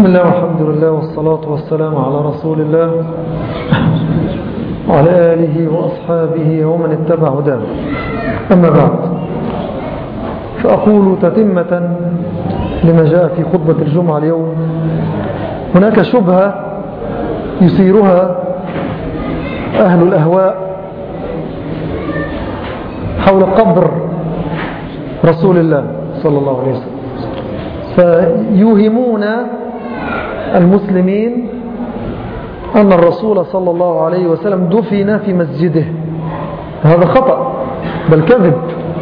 بسم الله والحمد لله والصلاة والسلام على رسول الله وعلى آله وأصحابه ومن اتبع هداه. أما بعد، فأقول تتمة لما جاء في خطبة الجمعة اليوم. هناك شبهة يثيرها أهل الأهواء حول قبر رسول الله صلى الله عليه وسلم، فيوهمون المسلمين أن الرسول صلى الله عليه وسلم دفن في مسجده. هذا خطأ بل كذب،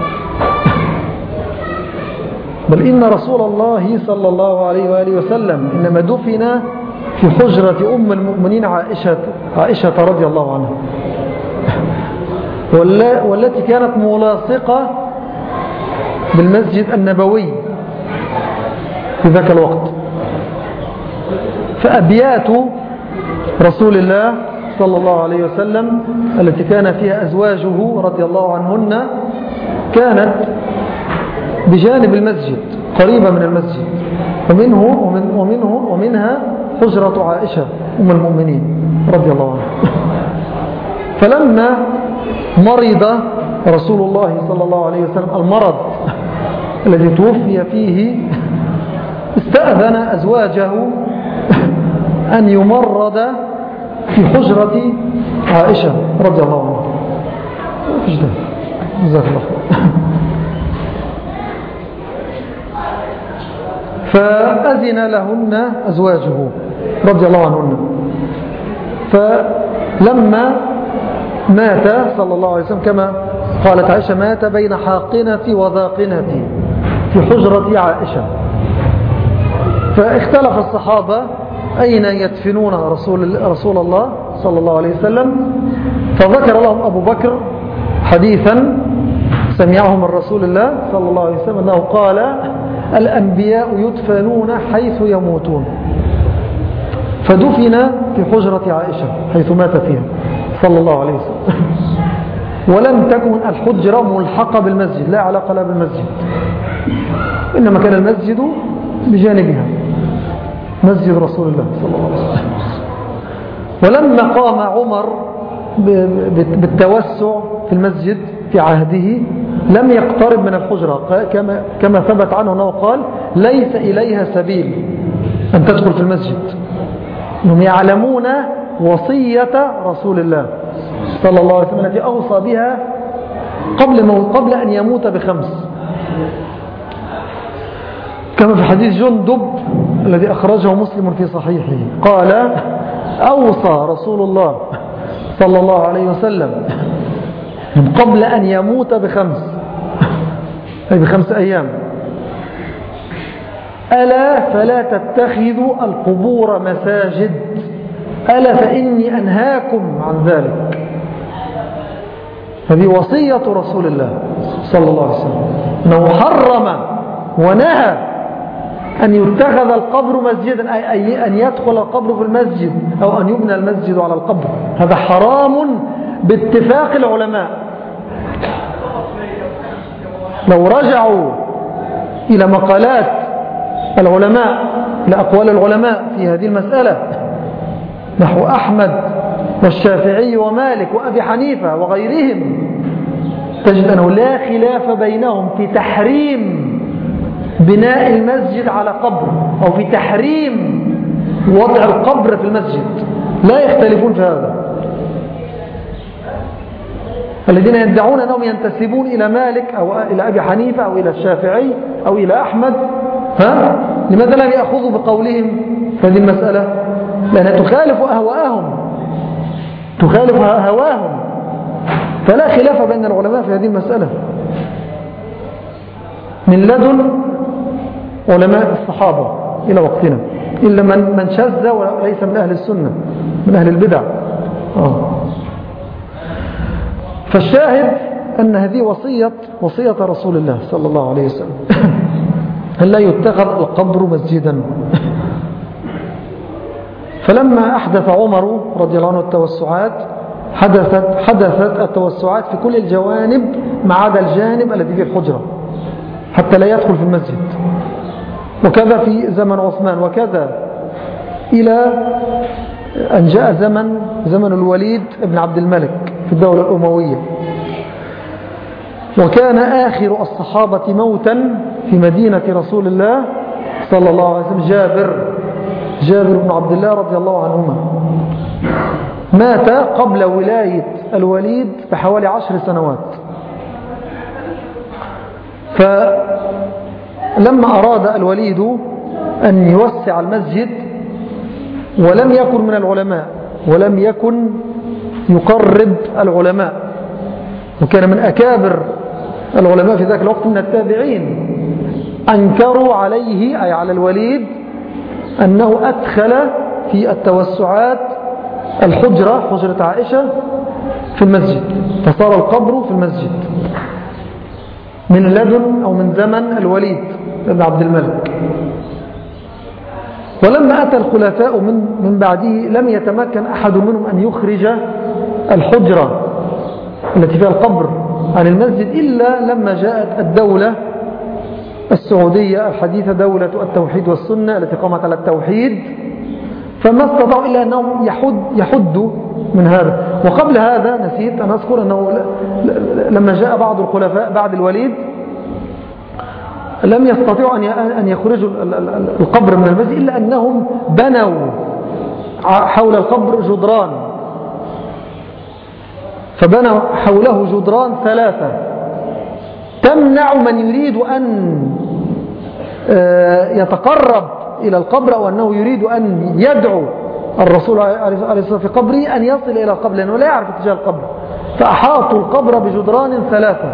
بل إن رسول الله صلى الله عليه وآله وسلم إنما دفن في حجرة أم المؤمنين عائشة رضي الله عنها، والتي كانت ملاصقة بالمسجد النبوي في ذاك الوقت. فأبيات رسول الله صلى الله عليه وسلم التي كان فيها أزواجه رضي الله عنهن كانت بجانب المسجد، قريبة من المسجد، ومنها حجرة عائشة أم المؤمنين رضي الله عنها. فلما مرض رسول الله صلى الله عليه وسلم المرض الذي توفي فيه، استأذن أزواجه أن يمرض في حجرة عائشة رضي الله عنها. جزاك الله خير. فأذن لهن أزواجه رضي الله عنهن. فلما مات صلى الله عليه وسلم كما قالت عائشة مات بين حاقنتي وذاقنتي في حجرة عائشة. فاختلف الصحابة أين يدفنون رسول الله صلى الله عليه وسلم، فذكر لهم أبو بكر حديثا سمعه من رسول الله صلى الله عليه وسلم أنه قال الأنبياء يدفنون حيث يموتون، فدفن في حجرة عائشة حيث مات فيها صلى الله عليه وسلم. ولم تكن الحجرة ملحقة بالمسجد، لا علاقة لها بالمسجد، إنما كان المسجد بجانبها، مسجد رسول الله صلى الله عليه وسلم. ولما قام عمر بالتوسع في المسجد في عهده لم يقترب من الحجرة، كما ثبت عنه أنه قال ليس إليها سبيل أن تدخل في المسجد. هم يعلمون وصية رسول الله صلى الله عليه وسلم التي أوصى بها قبل أن يموت ب5، كما في حديث جندب الذي أخرجه مسلم في صحيحه قال أوصى رسول الله صلى الله عليه وسلم قبل أن يموت ب5، أي ب5 أيام: ألا فلا تتخذوا القبور مساجد، ألا فإني أنهاكم عن ذلك. هذه وصية رسول الله صلى الله عليه وسلم، أنه حرم ونهى أن يتخذ القبر مسجدا، أي أن يدخل القبر في المسجد أو أن يبنى المسجد على القبر. هذا حرام باتفاق العلماء. لو رجعوا إلى مقالات العلماء، إلى أقوال العلماء في هذه المسألة نحو أحمد والشافعي ومالك وأبي حنيفة وغيرهم، تجد أنه لا خلاف بينهم في تحريم بناء المسجد على قبر أو في تحريم وضع القبر في المسجد، لا يختلفون في هذا. الذين يدعون أنهم ينتسبون إلى مالك أو إلى أبي حنيفة أو إلى الشافعي أو إلى أحمد، لماذا لم يأخذوا بقولهم في هذه المسألة؟ لأنها تخالف أهواءهم، تخالف هواهم، فلا خلاف بين العلماء في هذه المسألة من لدن علماء الصحابة إلى وقتنا، إلا من شذ وليس من أهل السنة، من أهل البدع. فالشاهد أن هذه وصية رسول الله صلى الله عليه وسلم أن لا يتخذ القبر مسجدا. فلما أحدث عمر رضي الله عنه التوسعات، حدثت التوسعات في كل الجوانب ما عدا الجانب الذي في الحجرة حتى لا يدخل في المسجد، وكذا في زمن عثمان، وكذا إلى أن جاء زمن الوليد بن عبد الملك في الدولة الأموية. وكان آخر الصحابة موتا في مدينة رسول الله صلى الله عليه وسلم جابر بن عبد الله رضي الله عنهما، مات قبل ولاية الوليد بحوالي 10 سنوات. فلما أراد الوليد أن يوسع المسجد ولم يكن من العلماء ولم يكن يقرب العلماء، وكان من أكابر العلماء في ذاك الوقت من التابعين، أنكروا عليه أي على الوليد أنه أدخل في التوسعات حجرة عائشة في المسجد، فصار القبر في المسجد من لدن أو من زمن الوليد بن عبد الملك. ولما أتى الخلفاء من بعده لم يتمكن أحد منهم أن يخرج الحجرة التي فيها القبر عن المسجد إلا لما جاءت الدولة السعودية الحديثة، دولة التوحيد والسنة التي قامت على التوحيد، فما استطاعوا إلا أنهم يحدوا من هذا. وقبل هذا نسيت أن أذكر أنه لما جاء بعض الخلفاء بعد الوليد لم يستطيعوا أن يخرجوا القبر من المسجد إلا أنهم بنوا حول القبر جدران، فبنوا حوله جدران 3 تمنع من يريد أن يتقرب إلى القبر أو أنه يريد أن يدعو الرسول عليه الصلاة والسلام في قبره أن يصل إلى القبر، لأنه لا يعرف اتجاه القبر، فأحاطوا القبر بجدران 3.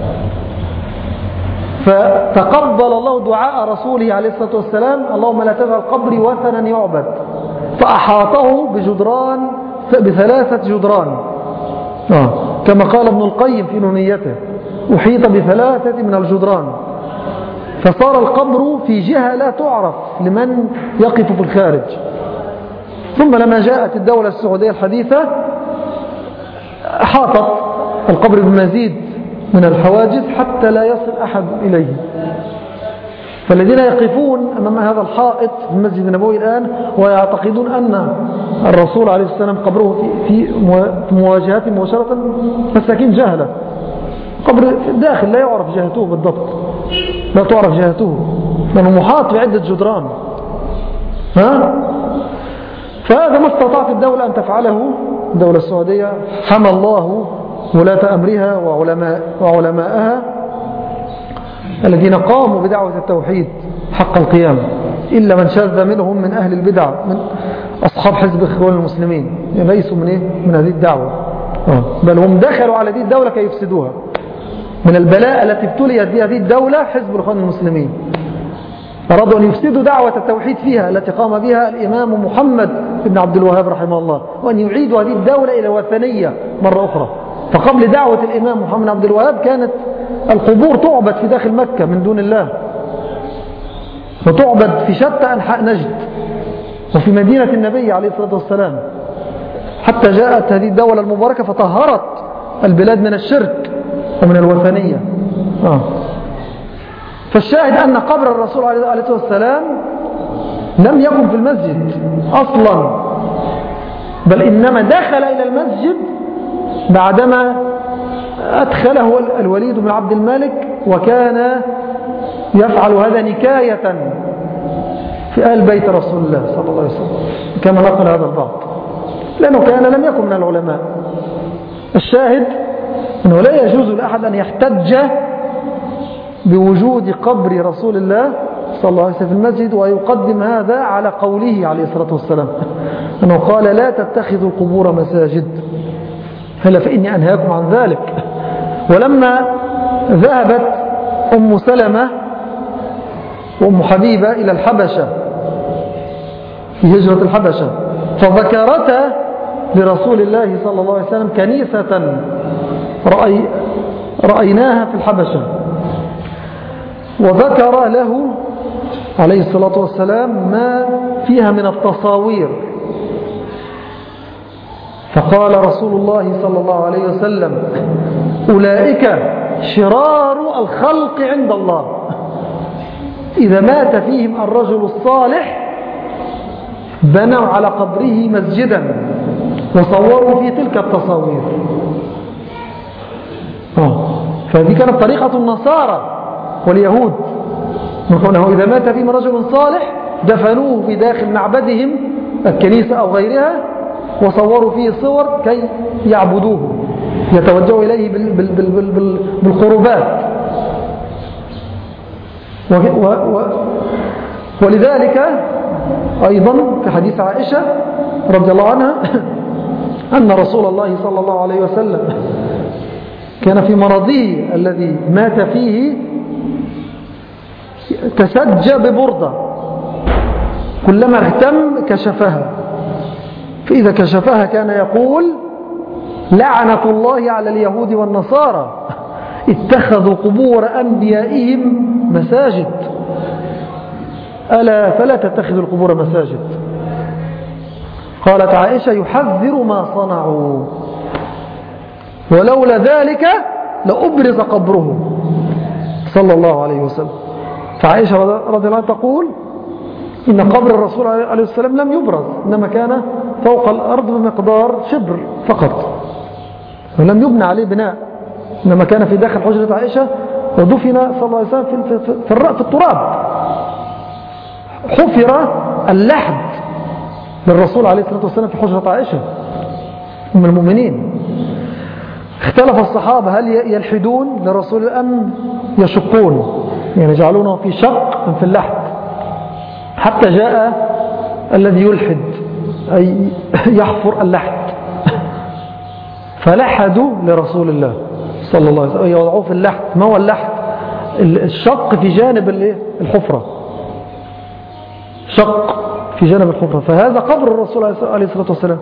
فتقبل الله دعاء رسوله عليه الصلاة والسلام: اللهم لا تجعل قبري وثنا يعبد، فأحاطه ب3 جدران، كما قال ابن القيم في نونيته: أحيط ب3 من الجدران، فصار القبر في جهة لا تعرف لمن يقف في الخارج. ثم لما جاءت الدولة السعودية الحديثة أحاطت القبر بمزيد من الحواجز حتى لا يصل أحد إليه. فالذين يقفون أمام هذا الحائط في المسجد النبوي الآن ويعتقدون أن الرسول عليه السلام قبره في مواجهات مباشرة مساكين جهلة، قبر داخل لا يعرف جهته بالضبط، لا تعرف جهته لأنه محاط بعدة جدران. فهذا ما استطاعت الدولة أن تفعله، الدولة السعودية حمى الله ولاة أمرها وعلماءها الذين قاموا بدعوة التوحيد حق القيام، إلا من شاذ منهم من أهل البدع من أصحاب حزب إخوان المسلمين، ليسوا من هذه الدعوة، بل هم دخلوا على هذه الدولة كي يفسدوها. من البلاء التي ابتليت بها هذه الدولة حزب الإخوان المسلمين، أرادوا أن يفسدوا دعوة التوحيد فيها التي قام بها الإمام محمد بن عبد الوهاب رحمه الله، وأن يعيدوا هذه الدولة إلى وثنية مرة أخرى. فقبل دعوة الإمام محمد بن عبد الوهاب كانت القبور تعبد في داخل مكة من دون الله، وتعبد في شتى أنحاء نجد وفي مدينة النبي عليه الصلاة والسلام، حتى جاءت هذه الدولة المباركة فطهرت البلاد من الشرك ومن الوثنية. فالشاهد أن قبر الرسول عليه الصلاة والسلام لم يكن في المسجد أصلا، بل إنما دخل إلى المسجد بعدما أدخله الوليد بن عبد الملك، وكان يفعل هذا نكاية في آل بيت رسول الله صلى الله عليه وسلم كما نقل هذا البعض، لأنه لم يكن من العلماء. الشاهد أنه لا يجوز لأحد أن يحتج بوجود قبر رسول الله صلى الله عليه وسلم في المسجد ويقدم هذا على قوله عليه الصلاة والسلام أنه قال: لا تتخذوا القبور مساجد، هلا فإني أنهاكم عن ذلك. ولما ذهبت أم سلمة وأم حبيبة إلى الحبشة في هجرة الحبشة، فذكرتا لرسول الله صلى الله عليه وسلم كنيسة رأيناها في الحبشة، وذكر له عليه الصلاة والسلام ما فيها من التصاوير، فقال رسول الله صلى الله عليه وسلم: أولئك شرار الخلق عند الله، إذا مات فيهم الرجل الصالح بنوا على قبره مسجدا وصوروا في تلك التصاوير. فهذه كانت طريقة النصارى واليهود، نقوله إذا مات فيهم رجل صالح دفنوه في داخل معبدهم الكنيسة أو غيرها، وصوروا فيه صور كي يعبدوه، يتوجهوا إليه بالقربات. ولذلك أيضا في حديث عائشة رضي الله عنها أن رسول الله صلى الله عليه وسلم كان في مرضه الذي مات فيه تسجى ببردة، كلما اغتم كشفها، فإذا كشفها كان يقول: لعنة الله على اليهود والنصارى اتخذوا قبور أنبيائهم مساجد، ألا فلا تتخذوا القبور مساجد. قالت عائشة: يحذر ما صنعوا، ولولا ذلك لأبرز قبره صلى الله عليه وسلم. فعائشة رضي الله عنها تقول: إن قبر الرسول عليه السلام لم يبرز، إنما كان فوق الأرض بمقدار شبر فقط، ولم يبنى عليه بناء، إنما كان في داخل حجرة عائشة، ودفن صلى الله عليه وسلم في التراب. حفر اللحد للرسول عليه الصلاة والسلام في حجرة عائشة أم المؤمنين. اختلف الصحابة هل يلحدون للرسول أم يشقون، يعني يجعلونه في شق في اللحد، حتى جاء الذي يلحد أي يحفر اللحد فلحدوا لرسول الله صلى الله عليه وسلم، يوضعوه في اللحد. ما هو اللحد؟ الشق في جانب الحفرة، شق في جانب الحفرة. فهذا قبر الرسول عليه الصلاة والسلام.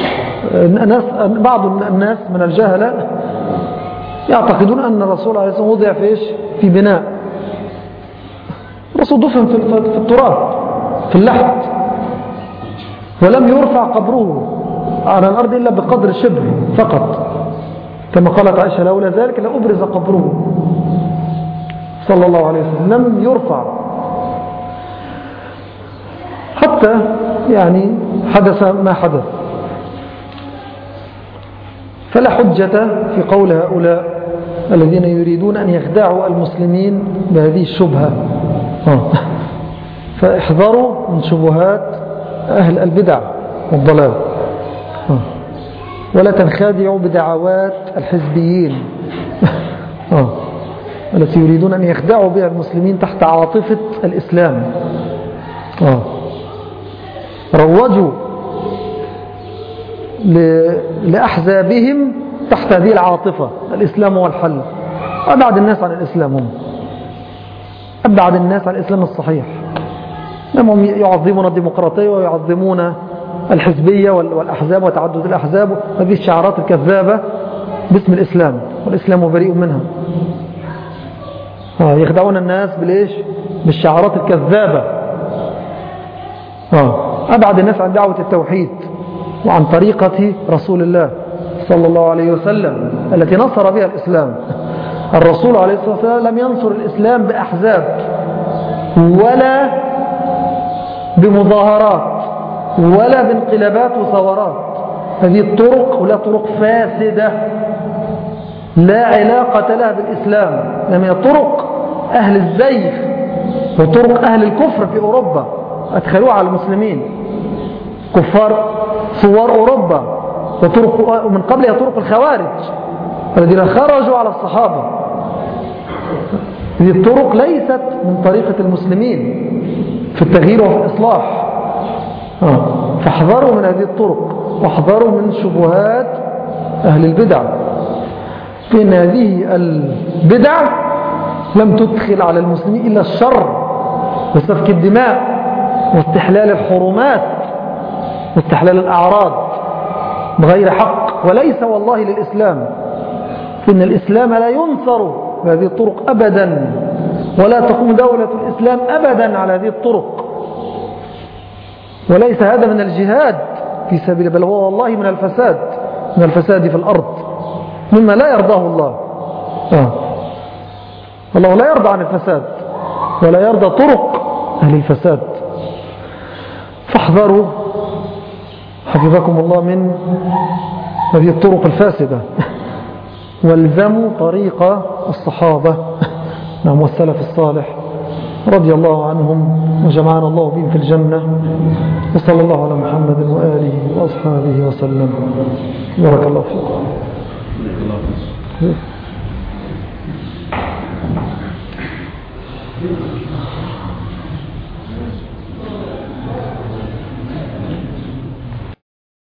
بعض الناس من الجهلة يعتقدون أن الرسول عليه الصلاة والسلام وضع في بناء. الرسول دفن في التراب في اللحد، ولم يرفع قبره على الأرض إلا بقدر شبر فقط، كما قالت عائشة: لولا ذلك لأبرز قبره صلى الله عليه وسلم. لم يرفع حتى يعني حدث ما حدث. فلا حجة في قول هؤلاء الذين يريدون أن يخدعوا المسلمين بهذه الشبهة. فاحذروا من شبهات أهل البدع والضلال، ولا تنخدعوا بدعوات الحزبيين التي يريدون أن يخدعوا بها المسلمين تحت عاطفة الإسلام. روجوا لأحزابهم تحت هذه العاطفة: الإسلام هو الحل. أبعد الناس عن الإسلام، هم أبعد الناس عن الإسلام الصحيح. هم يعظمون الديمقراطية ويعظمون الحزبية والأحزاب وتعدد الأحزاب، هذه الشعارات الكذابة باسم الإسلام، والإسلام بريء منها. يخدعون الناس بالشعارات الكذابة. أبعد الناس عن دعوة التوحيد وعن طريقة رسول الله صلى الله عليه وسلم التي نصر بها الإسلام. الرسول عليه الصلاة والسلام لم ينصر الإسلام بأحزاب ولا بمظاهرات ولا بانقلابات وثورات. هذه الطرق ولا طرق فاسدة لا علاقة لها بالإسلام، لأنها طرق أهل الزيغ وطرق أهل الكفر في أوروبا أدخلوها على المسلمين، كفار ثوار أوروبا، ومن قبلها طرق الخوارج الذين خرجوا على الصحابة. هذه الطرق ليست من طريقة المسلمين في التغيير وفي الإصلاح. فاحذروا من هذه الطرق، واحذروا من شبهات أهل البدع، فإن هذه البدع لم تدخل على المسلمين إلا الشر وسفك الدماء واستحلال الحرمات واستحلال الأعراض بغير حق، وليس والله للإسلام. إن الإسلام لا ينصر بهذه الطرق أبدا، ولا تقوم دولة الإسلام أبدا على هذه الطرق، وليس هذا من الجهاد في سبيل، بل هو والله من الفساد في الأرض، مما لا يرضاه الله. الله لا يرضى عن الفساد ولا يرضى طرق أهل الفساد. فاحذروا حفظكم الله من هذه الطرق الفاسدة. والزموا طريق الصحابة نعم والسلف الصالح رضي الله عنهم وجمعنا الله بهم في الجنة. وصلى الله على محمد وآله وأصحابه وسلم. بارك الله فيكم.